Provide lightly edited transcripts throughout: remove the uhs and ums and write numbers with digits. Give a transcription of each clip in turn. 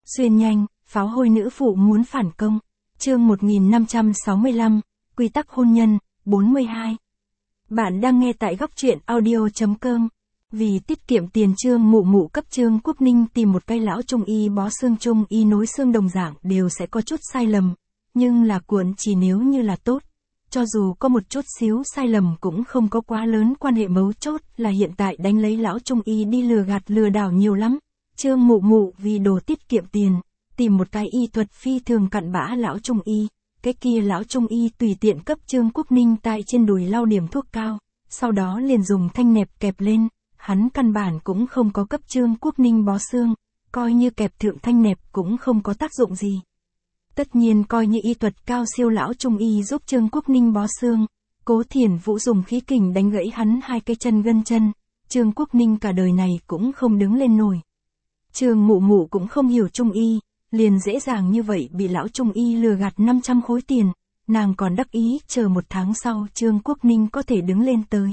Xuyên nhanh, pháo hôi nữ phụ muốn phản công. Chương 1565, Quy tắc hôn nhân, 42. Bạn đang nghe tại góc truyện audio.com. Vì tiết kiệm tiền, Trương Mụ Mụ cấp Trương Quốc Ninh tìm một cây lão trung y bó xương. Trung y nối xương đồng dạng đều sẽ có chút sai lầm, nhưng là cuộn chỉ nếu như là tốt. Cho dù có một chút xíu sai lầm cũng không có quá lớn quan hệ, mấu chốt là hiện tại đánh lấy lão trung y đi lừa gạt lừa đảo nhiều lắm. Trương Mụ Mụ vì đồ tiết kiệm tiền, tìm một cái y thuật phi thường cặn bã lão trung y. Cái kia lão trung y tùy tiện cấp Trương Quốc Ninh tại trên đùi lau điểm thuốc cao, sau đó liền dùng thanh nẹp kẹp lên. Hắn căn bản cũng không có cấp Trương Quốc Ninh bó xương, coi như kẹp thượng thanh nẹp cũng không có tác dụng gì. Tất nhiên coi như y thuật cao siêu lão trung y giúp Trương Quốc Ninh bó xương, Cố Thiển Vũ dùng khí kình đánh gãy hắn hai cái chân gân chân, Trương Quốc Ninh cả đời này cũng không đứng lên nổi. Trương Mụ Mụ cũng không hiểu trung y, liền dễ dàng như vậy bị lão trung y lừa gạt 500 khối tiền, nàng còn đắc ý chờ một tháng sau Trương Quốc Ninh có thể đứng lên tới.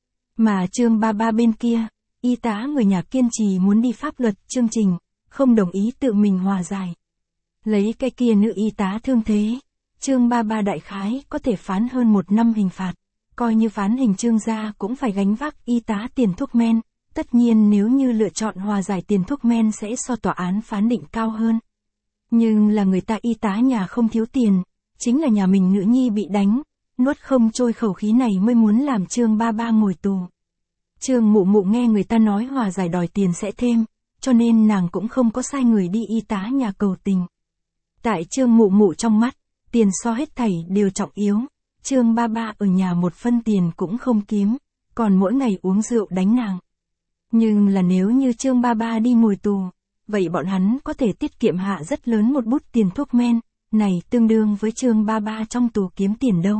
Mà Trương Ba Ba bên kia, y tá người nhà kiên trì muốn đi pháp luật chương trình, không đồng ý tự mình hòa giải. Lấy cái kia nữ y tá thương thế, Trương Ba Ba đại khái có thể phán hơn 1 năm hình phạt, coi như phán hình Trương gia cũng phải gánh vác y tá tiền thuốc men, tất nhiên nếu như lựa chọn hòa giải tiền thuốc men sẽ so tòa án phán định cao hơn. Nhưng là người ta y tá nhà không thiếu tiền, chính là nhà mình nữ nhi bị đánh, nuốt không trôi khẩu khí này mới muốn làm Trương Ba Ba ngồi tù. Trương Mụ Mụ nghe người ta nói hòa giải đòi tiền sẽ thêm, cho nên nàng cũng không có sai người đi y tá nhà cầu tình. Tại Trương Mụ Mụ trong mắt, tiền so hết thảy đều trọng yếu, Trương Ba Ba ở nhà một phân tiền cũng không kiếm, còn mỗi ngày uống rượu đánh nàng. Nhưng là nếu như Trương Ba Ba đi ngồi tù, vậy bọn hắn có thể tiết kiệm hạ rất lớn một bút tiền thuốc men, này tương đương với Trương Ba Ba trong tù kiếm tiền đâu.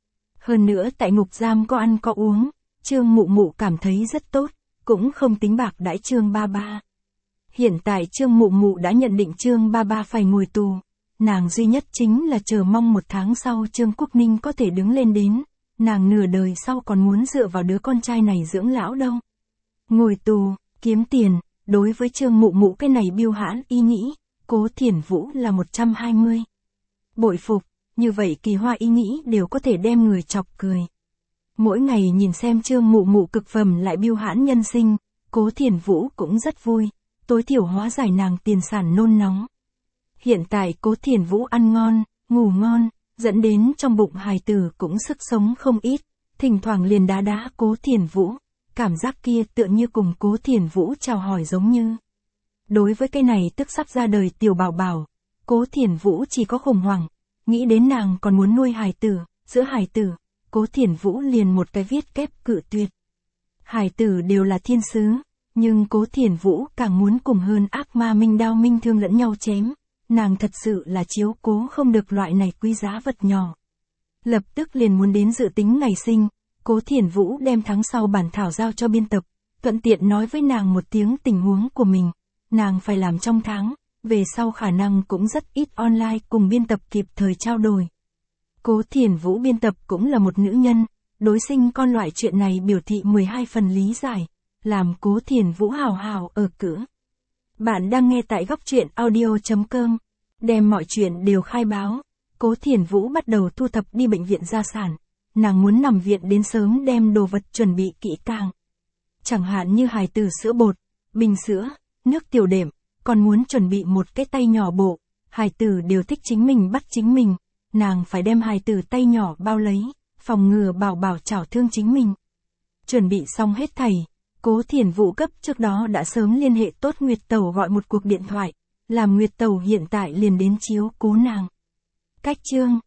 Hơn nữa tại ngục giam có ăn có uống, Trương Mụ Mụ cảm thấy rất tốt, cũng không tính bạc đãi Trương Ba Ba. Hiện tại Trương Mụ Mụ đã nhận định Trương Ba Ba phải ngồi tù, nàng duy nhất chính là chờ mong một tháng sau Trương Quốc Ninh có thể đứng lên đến, nàng nửa đời sau còn muốn dựa vào đứa con trai này dưỡng lão đâu. Ngồi tù, kiếm tiền, đối với Trương Mụ Mụ cái này biêu hãn ý nghĩ, Cố Thiển Vũ là 120. Bội phục, như vậy kỳ hoa ý nghĩ đều có thể đem người chọc cười. Mỗi ngày nhìn xem Trương Mụ Mụ cực phẩm lại biêu hãn nhân sinh, Cố Thiển Vũ cũng rất vui, tối thiểu hóa giải nàng tiền sản nôn nóng. Hiện tại Cố Thiển Vũ ăn ngon, ngủ ngon, dẫn đến trong bụng hài tử cũng sức sống không ít, thỉnh thoảng liền đá đá Cố Thiển Vũ, cảm giác kia tựa như cùng Cố Thiển Vũ chào hỏi giống như. Đối với cái này tức sắp ra đời tiểu bảo bảo, Cố Thiển Vũ chỉ có khủng hoảng, nghĩ đến nàng còn muốn nuôi hài tử, giữa hài tử, Cố Thiển Vũ liền một cái viết kép cự tuyệt. Hài tử đều là thiên sứ, nhưng Cố Thiển Vũ càng muốn cùng hơn ác ma minh đao minh thương lẫn nhau chém, nàng thật sự là chiếu cố không được loại này quý giá vật nhỏ. Lập tức liền muốn đến dự tính ngày sinh, Cố Thiển Vũ đem tháng sau bản thảo giao cho biên tập, thuận tiện nói với nàng một tiếng tình huống của mình, nàng phải làm trong tháng, về sau khả năng cũng rất ít online cùng biên tập kịp thời trao đổi. Cố Thiển Vũ biên tập cũng là một nữ nhân, đối sinh con loại chuyện này biểu thị 12 phần lý giải, làm Cố Thiển Vũ hào hào ở cửa. Bạn đang nghe tại góc truyện audio.com, đem mọi chuyện đều khai báo, Cố Thiển Vũ bắt đầu thu thập đi bệnh viện gia sản, nàng muốn nằm viện đến sớm đem đồ vật chuẩn bị kỹ càng. Chẳng hạn như hài tử sữa bột, bình sữa, nước tiểu đệm, còn muốn chuẩn bị một cái tay nhỏ bộ, hài tử đều thích chính mình bắt chính mình, nàng phải đem hài tử tay nhỏ bao lấy, phòng ngừa bảo bảo chảo thương chính mình. Chuẩn bị xong hết thảy, Cố Thiển Vũ cấp trước đó đã sớm liên hệ tốt Nguyệt Tẩu gọi một cuộc điện thoại, làm Nguyệt Tẩu hiện tại liền đến chiếu cố nàng. Cách Trương